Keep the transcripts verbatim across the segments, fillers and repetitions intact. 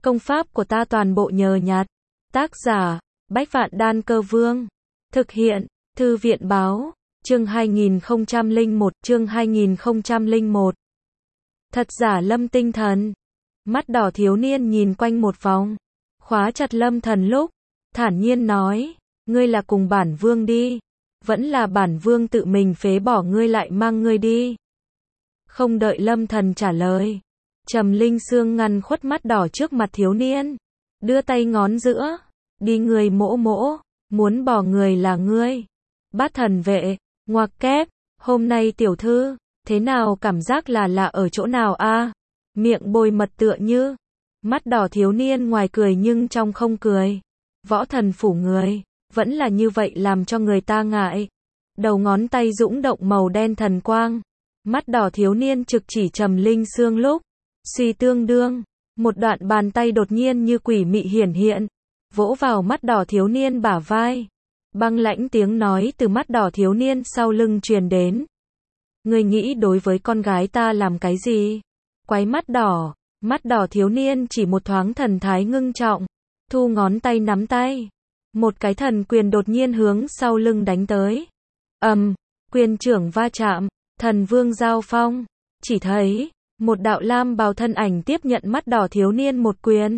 Công pháp của ta toàn bộ nhờ nhặt. Tác giả, Bách Vạn Đan Cơ Vương. Thực hiện, Thư viện Báo, chương hai nghìn không trăm lẻ một, chương hai nghìn không trăm lẻ một. Thật giả Lâm Tinh Thần. Mắt đỏ thiếu niên nhìn quanh một vòng, khóa chặt Lâm Thần lúc, thản nhiên nói, ngươi là cùng bản vương đi, vẫn là bản vương tự mình phế bỏ ngươi lại mang ngươi đi. Không đợi Lâm Thần trả lời, Trầm Linh Sương ngăn khuất mắt đỏ trước mặt thiếu niên, đưa tay ngón giữa, đi người mỗ mỗ, muốn bỏ người là ngươi. Bát thần vệ, ngoặc kép, hôm nay tiểu thư, thế nào cảm giác là lạ ở chỗ nào a? À? Miệng bôi mật tựa như, mắt đỏ thiếu niên ngoài cười nhưng trong không cười. Võ thần phủ người, vẫn là như vậy làm cho người ta ngại. Đầu ngón tay dũng động màu đen thần quang, mắt đỏ thiếu niên trực chỉ Trầm Linh Sương lúc, suy tương đương, một đoạn bàn tay đột nhiên như quỷ mị hiển hiện, vỗ vào mắt đỏ thiếu niên bả vai. Băng lãnh tiếng nói từ mắt đỏ thiếu niên sau lưng truyền đến. Ngươi nghĩ đối với con gái ta làm cái gì? Quái mắt đỏ, mắt đỏ thiếu niên chỉ một thoáng thần thái ngưng trọng, thu ngón tay nắm tay. Một cái thần quyền đột nhiên hướng sau lưng đánh tới. Ầm, um, quyền trưởng va chạm, thần vương giao phong. Chỉ thấy, một đạo lam bào thân ảnh tiếp nhận mắt đỏ thiếu niên một quyền.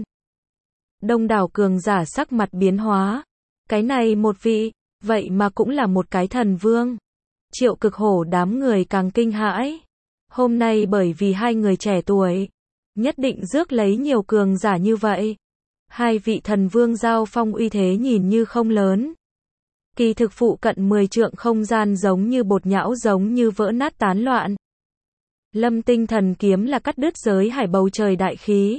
Đông đảo cường giả sắc mặt biến hóa. Cái này một vị, vậy mà cũng là một cái thần vương. Triệu Cực Hổ đám người càng kinh hãi. Hôm nay bởi vì hai người trẻ tuổi, nhất định rước lấy nhiều cường giả như vậy. Hai vị thần vương giao phong uy thế nhìn như không lớn. Kỳ thực phụ cận mười trượng không gian giống như bột nhão giống như vỡ nát tán loạn. Lâm Tinh Thần kiếm là cắt đứt giới hải bầu trời đại khí.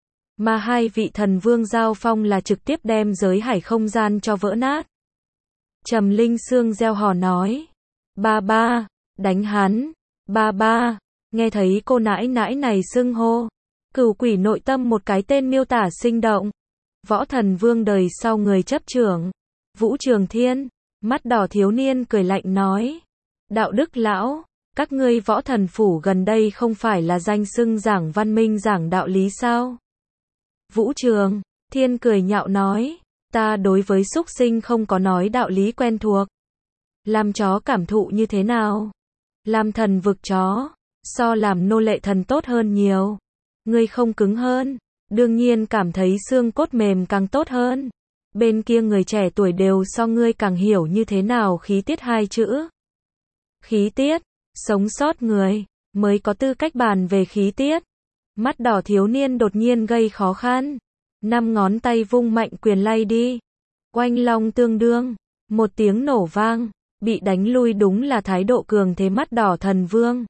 Mà hai vị thần vương giao phong là trực tiếp đem giới hải không gian cho vỡ nát. Trầm Linh Sương reo hò nói. Ba ba, đánh hắn. Ba ba, nghe thấy cô nãi nãi này xưng hô. Cửu quỷ nội tâm một cái tên miêu tả sinh động. Võ thần vương đời sau người chấp trưởng. Vũ Trường Thiên, mắt đỏ thiếu niên cười lạnh nói. Đạo đức lão, các ngươi võ thần phủ gần đây không phải là danh xưng giảng văn minh giảng đạo lý sao? Vũ Trường Thiên cười nhạo nói, ta đối với súc sinh không có nói đạo lý quen thuộc. Làm chó cảm thụ như thế nào? Làm thần vực chó, so làm nô lệ thần tốt hơn nhiều. Ngươi không cứng hơn, đương nhiên cảm thấy xương cốt mềm càng tốt hơn. Bên kia người trẻ tuổi đều so ngươi càng hiểu như thế nào khí tiết hai chữ. Khí tiết, sống sót người, mới có tư cách bàn về khí tiết. Mắt đỏ thiếu niên đột nhiên gây khó khăn. Năm ngón tay vung mạnh quyền lay đi. Oanh long tương đương. Một tiếng nổ vang. Bị đánh lui đúng là thái độ cường thế mắt đỏ thần vương.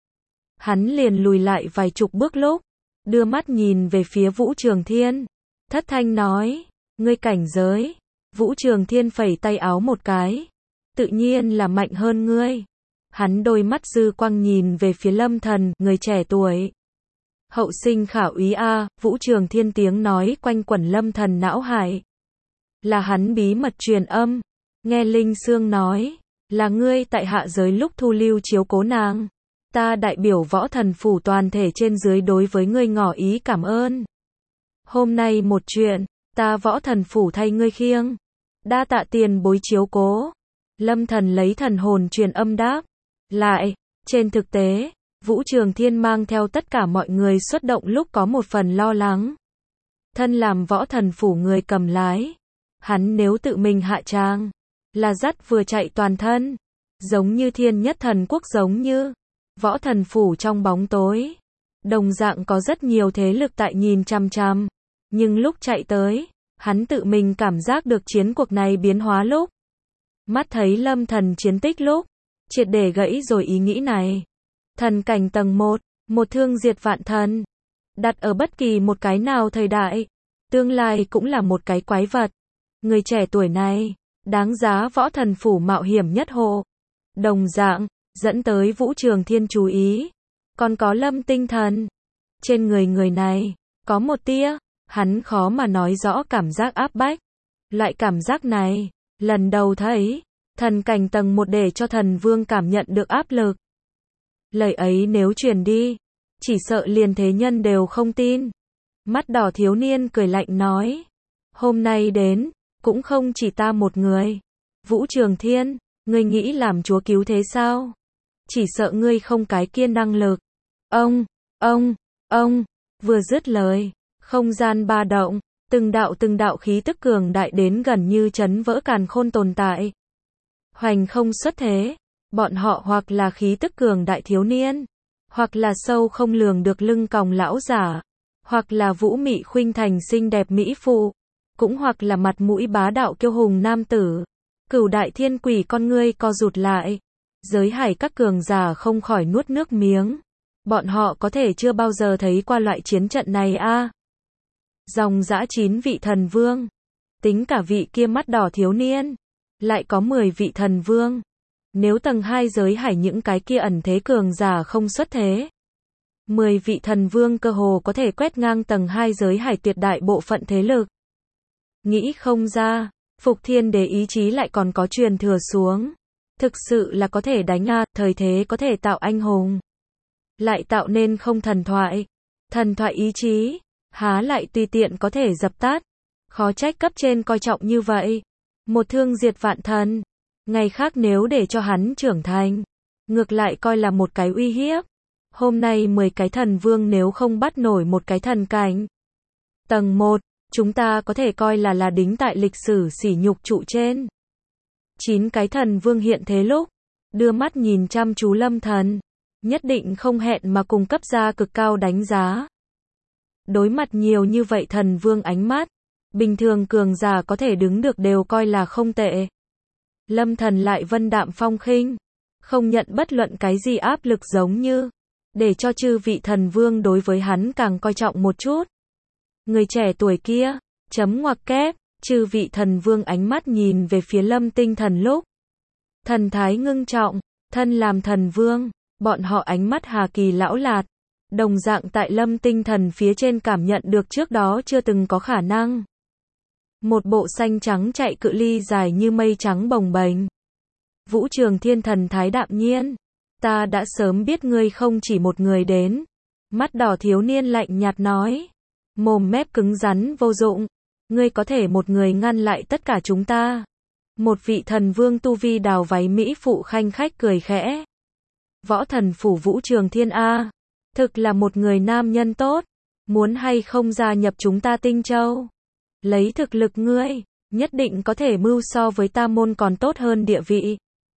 Hắn liền lùi lại vài chục bước lúc. Đưa mắt nhìn về phía Vũ Trường Thiên. Thất thanh nói. Ngươi cảnh giới. Vũ Trường Thiên phẩy tay áo một cái. Tự nhiên là mạnh hơn ngươi. Hắn đôi mắt dư quang nhìn về phía Lâm Thần, người trẻ tuổi. Hậu sinh khả úy a, Vũ Trường Thiên tiếng nói quanh quẩn Lâm Thần não hải. Là hắn bí mật truyền âm. Nghe Linh Sương nói, là ngươi tại hạ giới lúc thu lưu chiếu cố nàng. Ta đại biểu võ thần phủ toàn thể trên dưới đối với ngươi ngỏ ý cảm ơn. Hôm nay một chuyện, ta võ thần phủ thay ngươi khiêng. Đa tạ tiền bối chiếu cố. Lâm Thần lấy thần hồn truyền âm đáp. Lại, trên thực tế, Vũ Trường Thiên mang theo tất cả mọi người xuất động lúc có một phần lo lắng. Thân làm võ thần phủ người cầm lái. Hắn nếu tự mình hạ tràng, là dắt vừa chạy toàn thân. Giống như thiên nhất thần quốc giống như võ thần phủ trong bóng tối. Đồng dạng có rất nhiều thế lực tại nhìn chằm chằm. Nhưng lúc chạy tới, hắn tự mình cảm giác được chiến cuộc này biến hóa lúc. Mắt thấy Lâm Thần chiến tích lúc, triệt để gãy rồi ý nghĩ này. Thần cảnh tầng một, một thương diệt vạn thần. Đặt ở bất kỳ một cái nào thời đại, tương lai cũng là một cái quái vật. Người trẻ tuổi này, đáng giá võ thần phủ mạo hiểm nhất hộ. Đồng dạng, dẫn tới Vũ Trường Thiên chú ý. Còn có Lâm Tinh Thần. Trên người người này, có một tia, hắn khó mà nói rõ cảm giác áp bách. Loại cảm giác này, lần đầu thấy, thần cảnh tầng một để cho thần vương cảm nhận được áp lực. Lời ấy nếu truyền đi, chỉ sợ liền thế nhân đều không tin. Mắt đỏ thiếu niên cười lạnh nói. Hôm nay đến, cũng không chỉ ta một người. Vũ Trường Thiên, ngươi nghĩ làm chúa cứu thế sao? Chỉ sợ ngươi không cái kia năng lực. Ông, ông, ông, vừa dứt lời, không gian ba động, từng đạo từng đạo khí tức cường đại đến gần như chấn vỡ càn khôn tồn tại. Hoành không xuất thế, bọn họ hoặc là khí tức cường đại thiếu niên, hoặc là sâu không lường được lưng còng lão giả, hoặc là vũ mị khuynh thành xinh đẹp mỹ phụ, cũng hoặc là mặt mũi bá đạo kiêu hùng nam tử. Cửu đại thiên quỷ con ngươi co rụt lại, giới hải các cường giả không khỏi nuốt nước miếng. Bọn họ có thể chưa bao giờ thấy qua loại chiến trận này a. À. Dòng dã chín vị thần vương, tính cả vị kia mắt đỏ thiếu niên, lại có mười vị thần vương. Nếu tầng hai giới hải những cái kia ẩn thế cường giả không xuất thế, mười vị thần vương cơ hồ có thể quét ngang tầng hai giới hải tuyệt đại bộ phận thế lực. Nghĩ không ra, Phục Thiên Đế ý chí lại còn có truyền thừa xuống. Thực sự là có thể đánh a, thời thế có thể tạo anh hùng, lại tạo nên không thần thoại. Thần thoại ý chí, há lại tùy tiện có thể dập tắt. Khó trách cấp trên coi trọng như vậy. Một thương diệt vạn thần, ngày khác nếu để cho hắn trưởng thành, ngược lại coi là một cái uy hiếp. Hôm nay mười cái thần vương nếu không bắt nổi một cái thần cảnh tầng một, chúng ta có thể coi là là đính tại lịch sử sỉ nhục trụ trên. Chín cái thần vương hiện thế lúc, đưa mắt nhìn chăm chú Lâm Thần, nhất định không hẹn mà cùng cấp ra cực cao đánh giá. Đối mặt nhiều như vậy thần vương ánh mắt, bình thường cường giả có thể đứng được đều coi là không tệ. Lâm Thần lại vân đạm phong khinh, không nhận bất luận cái gì áp lực, giống như để cho chư vị thần vương đối với hắn càng coi trọng một chút. Người trẻ tuổi kia, chấm ngoặc kép, chư vị thần vương ánh mắt nhìn về phía Lâm Tinh Thần lúc, thần thái ngưng trọng, thân làm thần vương, bọn họ ánh mắt hà kỳ lão lạt, đồng dạng tại Lâm Tinh Thần phía trên cảm nhận được trước đó chưa từng có khả năng. Một bộ xanh trắng chạy cự ly dài như mây trắng bồng bềnh. Vũ Trường Thiên thần thái đạm nhiên, ta đã sớm biết ngươi không chỉ một người đến. Mắt đỏ thiếu niên lạnh nhạt nói, mồm mép cứng rắn vô dụng, ngươi có thể một người ngăn lại tất cả chúng ta. Một vị thần vương tu vi đào váy mỹ phụ khanh khách cười khẽ. Võ thần phủ Vũ Trường Thiên a, thực là một người nam nhân tốt, muốn hay không gia nhập chúng ta Tinh Châu? Lấy thực lực ngươi, nhất định có thể mưu so với ta môn còn tốt hơn địa vị.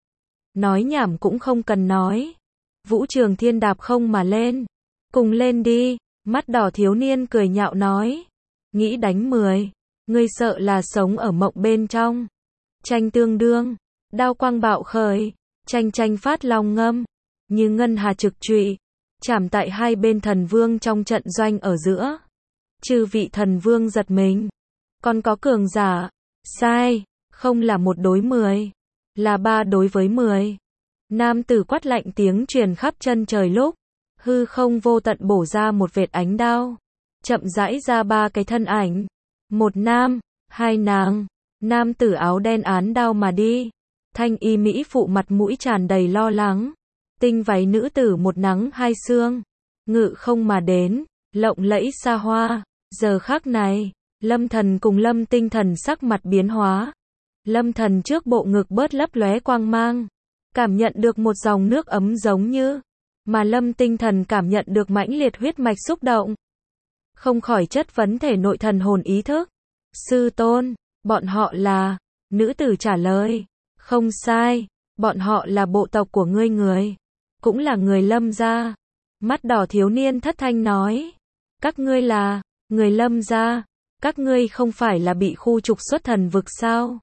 Nói nhảm cũng không cần nói. Vũ Trường Thiên đạp không mà lên. Cùng lên đi, mắt đỏ thiếu niên cười nhạo nói. Nghĩ đánh mười, ngươi sợ là sống ở mộng bên trong. Tranh tương đương, đao quang bạo khởi, tranh tranh phát long ngâm, như ngân hà trực trụy, chạm tại hai bên thần vương trong trận doanh ở giữa. Chư vị thần vương giật mình. Còn có cường giả, sai, không là một đối mười, là ba đối với mười. Nam tử quát lạnh tiếng truyền khắp chân trời lúc, hư không vô tận bổ ra một vệt ánh đao, chậm rãi ra ba cái thân ảnh, một nam, hai nàng. Nam tử áo đen án đao mà đi, thanh y mỹ phụ mặt mũi tràn đầy lo lắng, tinh váy nữ tử một nắng hai sương, ngự không mà đến, lộng lẫy xa hoa. Giờ khắc này, Lâm Thần cùng Lâm Tinh Thần sắc mặt biến hóa. Lâm Thần trước bộ ngực bớt lấp lóe quang mang, cảm nhận được một dòng nước ấm giống như, mà Lâm Tinh Thần cảm nhận được mãnh liệt huyết mạch xúc động. Không khỏi chất vấn thể nội thần hồn ý thức. Sư tôn, bọn họ là, nữ tử trả lời, không sai, bọn họ là bộ tộc của ngươi người, cũng là người Lâm gia. Mắt đỏ thiếu niên thất thanh nói, các ngươi là, người Lâm gia, các ngươi không phải là bị khu trục xuất thần vực sao?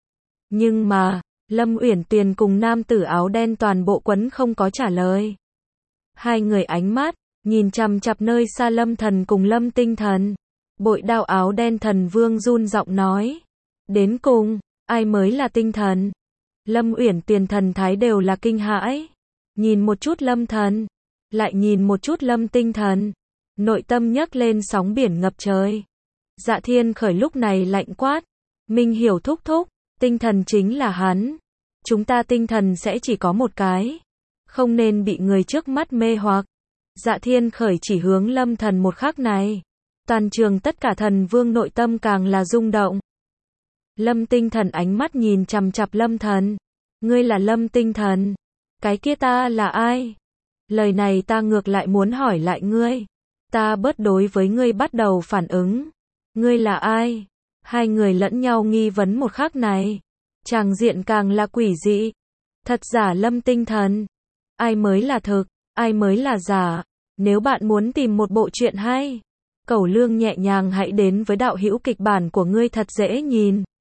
Nhưng mà, Lâm Uyển Tuyền cùng nam tử áo đen toàn bộ quấn không có trả lời. Hai người ánh mắt, nhìn chằm chặp nơi xa Lâm Thần cùng Lâm Tinh Thần. Bội đao áo đen thần vương run giọng nói. Đến cùng, ai mới là tinh thần? Lâm Uyển Tuyền thần thái đều là kinh hãi. Nhìn một chút Lâm Thần, lại nhìn một chút Lâm Tinh Thần. Nội tâm nhấc lên sóng biển ngập trời. Dạ Thiên Khởi lúc này lạnh quát. Minh Hiểu thúc thúc, tinh thần chính là hắn. Chúng ta tinh thần sẽ chỉ có một cái. Không nên bị người trước mắt mê hoặc. Dạ Thiên Khởi chỉ hướng Lâm Thần một khắc này. Toàn trường tất cả thần vương nội tâm càng là rung động. Lâm Tinh Thần ánh mắt nhìn chằm chằm Lâm Thần. Ngươi là Lâm Tinh Thần? Cái kia ta là ai? Lời này ta ngược lại muốn hỏi lại ngươi. Ta bớt đối với ngươi bắt đầu phản ứng. Ngươi là ai? Hai người lẫn nhau nghi vấn một khắc này. Tràng diện càng là quỷ dị. Thật giả Lâm Tinh Thần. Ai mới là thực, ai mới là giả. Nếu bạn muốn tìm một bộ truyện hay, Cẩu Lương nhẹ nhàng hãy đến với đạo hữu kịch bản của ngươi thật dễ nhìn.